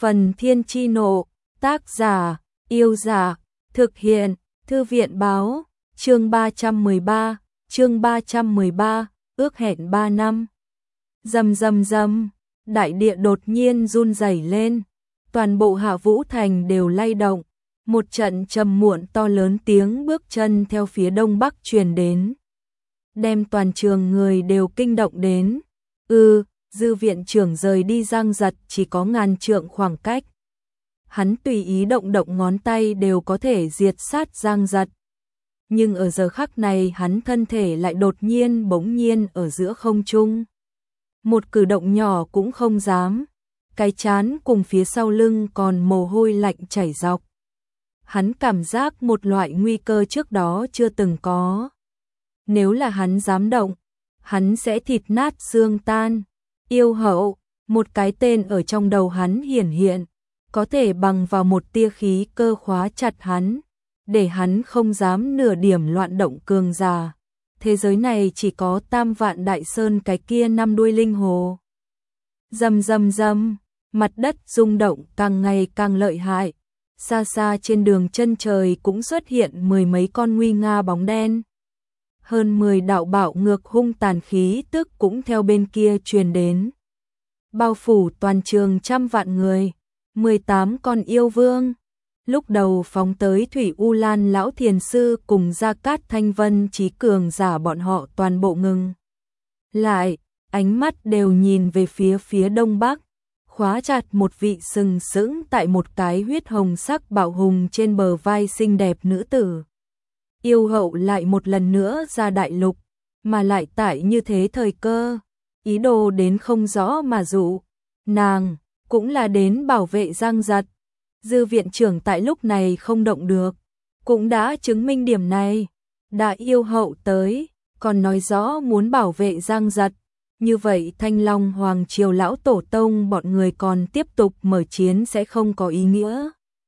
Phần Thiên Chi Nộ, tác giả, Yêu Giả, thực hiện, Thư viện Báo, chương 313, ước hẹn 3 năm. Rầm rầm rầm, đại địa đột nhiên run rẩy lên, toàn bộ Hạ Vũ Thành đều lay động, một trận trầm muộn to lớn tiếng bước chân theo phía đông bắc truyền đến, đem toàn trường người đều kinh động đến. Dư viện trưởng rời đi Giang Giật chỉ có ngàn trượng khoảng cách. Hắn tùy ý động động ngón tay đều có thể diệt sát Giang Giật. Nhưng ở giờ khắc này hắn thân thể lại đột nhiên bỗng nhiên ở giữa không trung. Một cử động nhỏ cũng không dám. Cái trán cùng phía sau lưng còn mồ hôi lạnh chảy dọc. Hắn cảm giác một loại nguy cơ trước đó chưa từng có. Nếu là hắn dám động, hắn sẽ thịt nát xương tan. Yêu hậu, một cái tên ở trong đầu hắn hiển hiện, có thể bằng vào một tia khí cơ khóa chặt hắn, để hắn không dám nửa điểm loạn động cường giả. Thế giới này chỉ có Tam Vạn Đại Sơn cái kia 5 đuôi linh hồ. Rầm rầm rầm, mặt đất rung động càng ngày càng lợi hại. Xa xa trên đường chân trời cũng xuất hiện mười mấy con nguy nga bóng đen. Hơn 10 đạo bạo ngược hung tàn khí tức cũng theo bên kia truyền đến. Bao phủ toàn trường trăm vạn người, 18 con yêu vương. Lúc đầu phóng tới Thủy U Lan lão thiền sư cùng Gia Cát Thanh Vân trí cường giả bọn họ toàn bộ ngừng lại, ánh mắt đều nhìn về phía đông bắc, khóa chặt một vị sừng sững tại một cái huyết hồng sắc bạo hùng trên bờ vai xinh đẹp nữ tử. Yêu hậu lại một lần nữa ra đại lục, mà lại tại như thế thời cơ, ý đồ đến không rõ mà dụ. Nàng cũng là đến bảo vệ Giang Giật. Dư viện trưởng tại lúc này không động được, cũng đã chứng minh điểm này. Đã yêu hậu tới, còn nói rõ muốn bảo vệ Giang Giật. Như vậy Thanh Long Hoàng Triều lão tổ tông bọn người còn tiếp tục mở chiến sẽ không có ý nghĩa.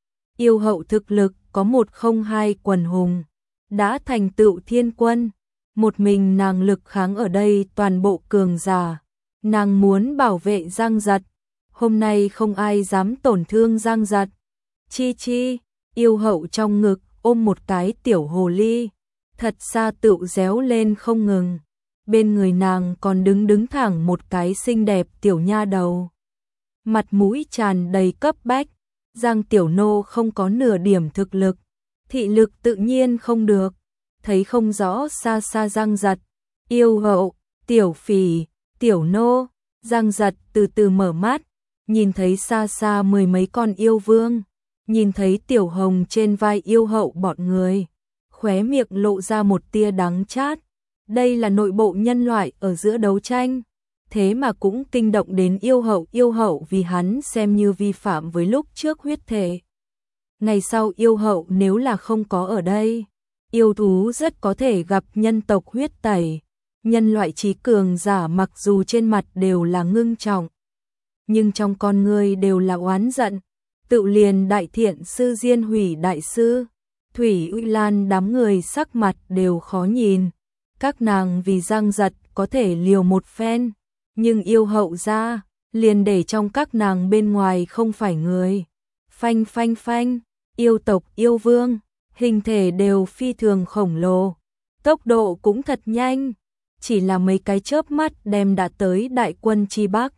Yêu hậu thực lực có 102 quần hùng, đã thành tựu thiên quân. Một mình nàng lực kháng ở đây toàn bộ cường giả. Nàng muốn bảo vệ Giang Giật. Hôm nay không ai dám tổn thương Giang Giật. Chi chi, yêu hậu trong ngực ôm một cái tiểu hồ ly, thật xa tựu réo lên không ngừng. Bên người nàng còn đứng thẳng một cái xinh đẹp tiểu nha đầu. Mặt mũi tràn đầy cấp bách, Giang tiểu nô không có nửa điểm thực lực, thị lực tự nhiên không được, thấy không rõ xa xa Giang Giật. Yêu hậu, tiểu phỉ, tiểu nô. Giang Giật từ từ mở mắt, nhìn thấy xa xa mười mấy con yêu vương, nhìn thấy tiểu hồng trên vai yêu hậu bọn người, khóe miệng lộ ra một tia đắng chát. Đây là nội bộ nhân loại ở giữa đấu tranh, thế mà cũng kinh động đến yêu hậu vì hắn xem như vi phạm với lúc trước huyết thể. Ngày sau yêu hậu nếu là không có ở đây, yêu thú rất có thể gặp nhân tộc huyết tẩy. Nhân loại trí cường giả mặc dù trên mặt đều là ngưng trọng, nhưng trong con người đều là oán giận. Tự liền đại thiện sư Diên Hủy đại sư, Thủy U Lan đám người sắc mặt đều khó nhìn. Các nàng vì Giang Giật có thể liều một phen, nhưng yêu hậu ra, liền để trong các nàng bên ngoài không phải người. Phanh phanh phanh, yêu tộc yêu vương, hình thể đều phi thường khổng lồ, tốc độ cũng thật nhanh, chỉ là mấy cái chớp mắt đem đã tới đại quân chi bắc.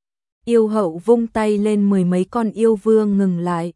Yêu hậu vung tay lên mười mấy con yêu vương ngừng lại.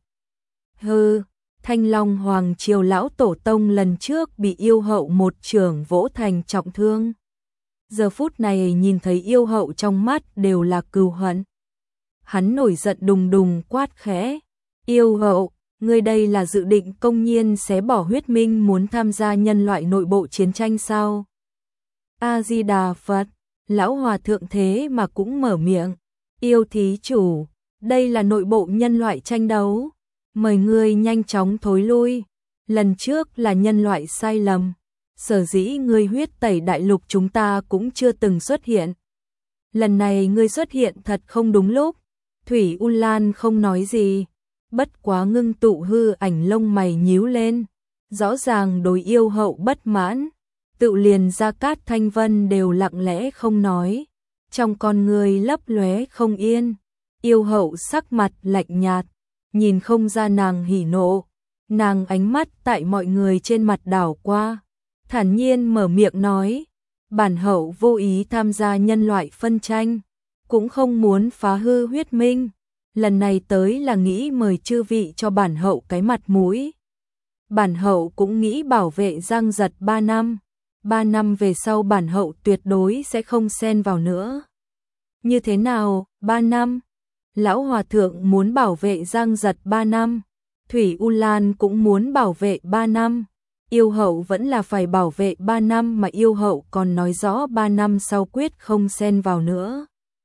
Thanh Long Hoàng Triều lão tổ tông lần trước bị yêu hậu một chưởng vỗ thành trọng thương. Giờ phút này nhìn thấy yêu hậu trong mắt đều là cừu hận. Hắn nổi giận đùng đùng quát khẽ. Yêu hậu, ngươi đây là dự định công nhiên xé bỏ huyết minh muốn tham gia nhân loại nội bộ chiến tranh sao? A-di-đà Phật, lão hòa thượng thế mà cũng mở miệng. Yêu thí chủ, đây là nội bộ nhân loại tranh đấu. Mời ngươi nhanh chóng thối lui. Lần trước là nhân loại sai lầm. Sở dĩ ngươi huyết tẩy đại lục chúng ta cũng chưa từng xuất hiện. Lần này ngươi xuất hiện thật không đúng lúc. Thủy U Lan không nói gì, bất quá ngưng tụ hư ảnh lông mày nhíu lên. Rõ ràng đối yêu hậu bất mãn. Tự liền Gia Cát Thanh Vân đều lặng lẽ không nói. Trong con người lấp lóe không yên. Yêu hậu sắc mặt lạnh nhạt, nhìn không ra nàng hỉ nộ, nàng ánh mắt tại mọi người trên mặt đảo qua, thản nhiên mở miệng nói, bản hậu vô ý tham gia nhân loại phân tranh, cũng không muốn phá hư huyết minh, lần này tới là nghĩ mời chư vị cho bản hậu cái mặt mũi. Bản hậu cũng nghĩ bảo vệ Giang Giật 3 năm, 3 năm về sau bản hậu tuyệt đối sẽ không xen vào nữa. Như thế nào, 3 năm? Lão Hòa Thượng muốn bảo vệ Giang Giật 3 năm, Thủy U Lan cũng muốn bảo vệ 3 năm, yêu hậu vẫn là phải bảo vệ 3 năm mà yêu hậu còn nói rõ 3 năm sau quyết không xen vào nữa.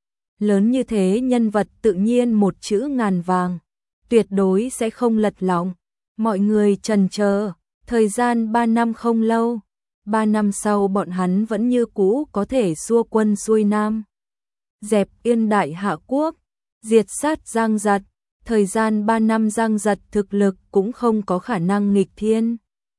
Lớn như thế nhân vật tự nhiên một chữ ngàn vàng, tuyệt đối sẽ không lật lọng. Mọi người chần chờ, thời gian 3 năm không lâu, 3 năm sau bọn hắn vẫn như cũ có thể xua quân xuôi nam. Dẹp yên Đại Hạ Quốc, diệt sát Giang Giật, thời gian 3 năm Giang Giật thực lực cũng không có khả năng nghịch thiên.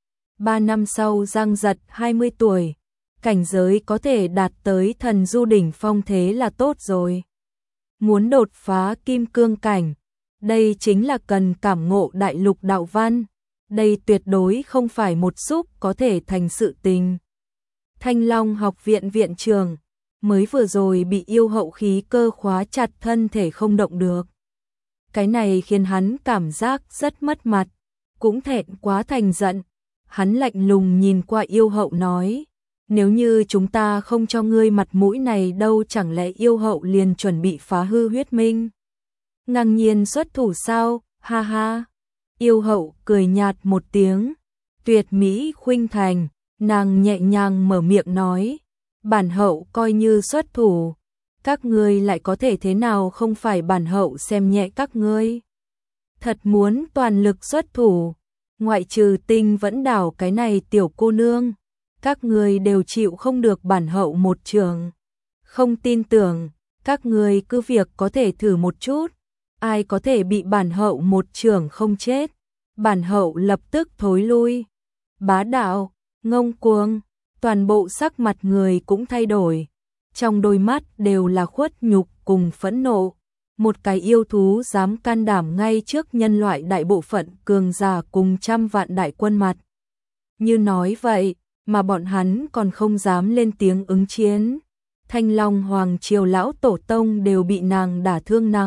3 năm sau Giang Giật 20 tuổi, cảnh giới có thể đạt tới thần du đỉnh phong thế là tốt rồi. Muốn đột phá kim cương cảnh, đây chính là cần cảm ngộ đại lục đạo văn, đây tuyệt đối không phải một xúc có thể thành sự tình. Thanh Long học viện viện trưởng, mới vừa rồi bị yêu hậu khí cơ khóa chặt thân thể không động được. Cái này khiến hắn cảm giác rất mất mặt, cũng thẹn quá thành giận. Hắn lạnh lùng nhìn qua yêu hậu nói, nếu như chúng ta không cho ngươi mặt mũi này đâu chẳng lẽ yêu hậu liền chuẩn bị phá hư huyết minh. Ngang nhiên xuất thủ sao, ha ha. Yêu hậu cười nhạt một tiếng, tuyệt mỹ khuynh thành, nàng nhẹ nhàng mở miệng nói, bản hậu coi như xuất thủ, các ngươi lại có thể thế nào không phải bản hậu xem nhẹ các ngươi. Thật muốn toàn lực xuất thủ, ngoại trừ Tinh Vẫn Đảo cái này tiểu cô nương, các ngươi đều chịu không được bản hậu một trường. Không tin tưởng, các ngươi cứ việc có thể thử một chút, ai có thể bị bản hậu một trường không chết, bản hậu lập tức thối lui. Bá đạo, ngông cuồng, toàn bộ sắc mặt người cũng thay đổi, trong đôi mắt đều là khuất nhục cùng phẫn nộ. Một cái yêu thú dám can đảm ngay trước nhân loại đại bộ phận cường giả cùng trăm vạn đại quân mặt. Như nói vậy, mà bọn hắn còn không dám lên tiếng ứng chiến. Thanh Long Hoàng Triều lão tổ tông đều bị nàng đả thương nặng.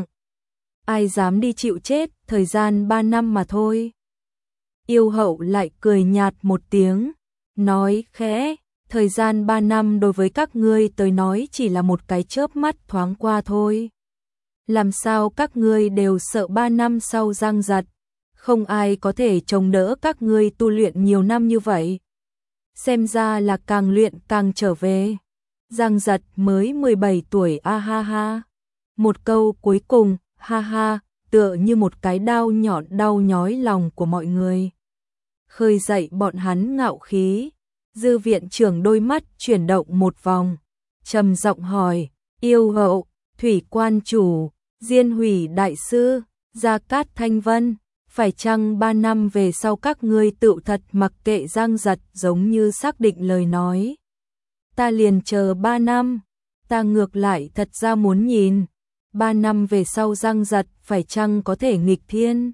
Ai dám đi chịu chết, thời gian 3 năm mà thôi. Yêu hậu lại cười nhạt một tiếng, nói khẽ, thời gian 3 năm đối với các ngươi tới nói chỉ là một cái chớp mắt thoáng qua thôi. Làm sao các ngươi đều sợ 3 năm sau Giang Giật, không ai có thể chống đỡ các ngươi tu luyện nhiều năm như vậy. Xem ra là càng luyện càng trở về. Giang Giật mới 17 tuổi a ha ha. Một câu cuối cùng, ha ha, tựa như một cái đao nhọn đau nhói lòng của mọi người. Khơi dậy bọn hắn ngạo khí. Dư viện trưởng đôi mắt chuyển động một vòng, trầm giọng hỏi, yêu hậu, thủy quan chủ, Diên Hủy đại sư, Gia Cát Thanh Vân, phải chăng 3 năm về sau các ngươi tự thật mặc kệ Giang Giật giống như xác định lời nói. Ta liền chờ 3 năm, ta ngược lại thật ra muốn nhìn, 3 năm về sau Giang Giật phải chăng có thể nghịch thiên.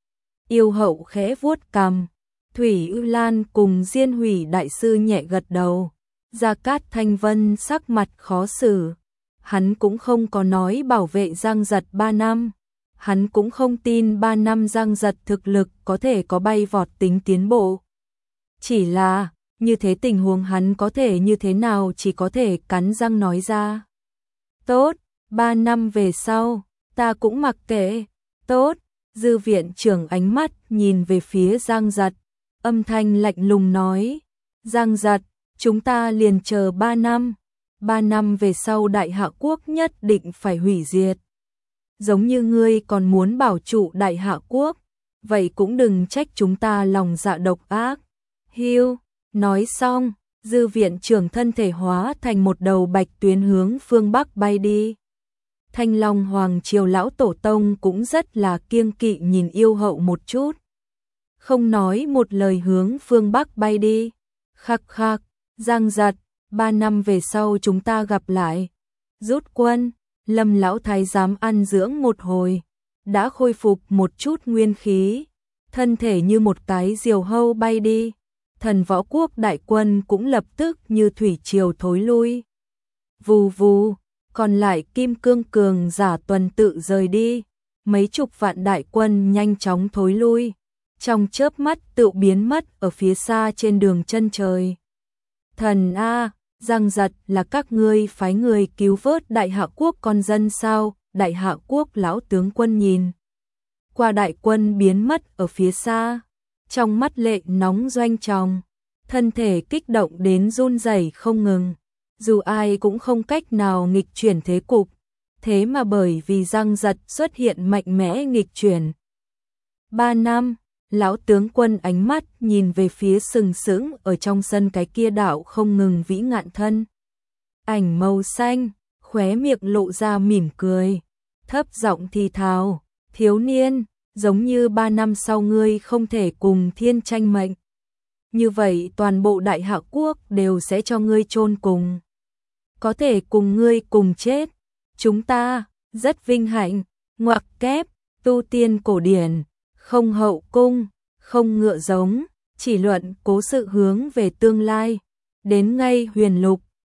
Yêu hậu khẽ vuốt cằm, Thủy U Lan cùng Diên Hủy đại sư nhẹ gật đầu, Gia Cát Thanh Vân sắc mặt khó xử. Hắn cũng không có nói bảo vệ Giang Giật 3 năm. Hắn cũng không tin 3 năm Giang Giật thực lực có thể có bay vọt tính tiến bộ. Chỉ là, như thế tình huống hắn có thể như thế nào chỉ có thể cắn răng nói ra. Tốt, 3 năm về sau, ta cũng mặc kệ. Tốt, dư viện trưởng ánh mắt nhìn về phía Giang Giật, âm thanh lạnh lùng nói. Giang Giật, chúng ta liền chờ 3 năm. 3 năm về sau Đại Hạ Quốc nhất định phải hủy diệt. Giống như ngươi còn muốn bảo trụ Đại Hạ Quốc, vậy cũng đừng trách chúng ta lòng dạ độc ác. Hiu, nói xong, dư viện trưởng thân thể hóa thành một đầu bạch tuyến hướng phương Bắc bay đi. Thanh Long Hoàng Triều lão tổ tông cũng rất là kiêng kỵ nhìn yêu hậu một chút. Không nói một lời hướng phương Bắc bay đi. Khắc khắc, Giang Giật, 3 năm về sau chúng ta gặp lại. Rút quân, Lâm lão thái giám ăn dưỡng một hồi, đã khôi phục một chút nguyên khí, thân thể như một cái diều hâu bay đi. Thần võ quốc đại quân cũng lập tức như thủy triều thối lui. Vù vù, còn lại kim cương cường giả tuần tự rời đi, mấy chục vạn đại quân nhanh chóng thối lui, trong chớp mắt tự biến mất ở phía xa trên đường chân trời. Thần a, Giang Giật là các ngươi phái người cứu vớt Đại Hạ quốc con dân sao? Đại Hạ quốc lão tướng quân nhìn qua đại quân biến mất ở phía xa, trong mắt lệ nóng doanh tròng, thân thể kích động đến run rẩy không ngừng. Dù ai cũng không cách nào nghịch chuyển thế cục, thế mà bởi vì Giang Giật xuất hiện mạnh mẽ nghịch chuyển. 3 năm, lão tướng quân ánh mắt nhìn về phía sừng sững ở trong sân cái kia đạo không ngừng vĩ ngạn thân. Ảnh màu xanh, khóe miệng lộ ra mỉm cười, thấp giọng thì thào, thiếu niên, giống như 3 năm sau ngươi không thể cùng thiên tranh mệnh. Như vậy toàn bộ Đại Hạ quốc đều sẽ cho ngươi chôn cùng. Có thể cùng ngươi cùng chết, chúng ta rất vinh hạnh. Ngoặc kép, tu tiên cổ điển, không hậu cung, không ngựa giống, chỉ luận cố sự hướng về tương lai. Đến ngay huyền lục,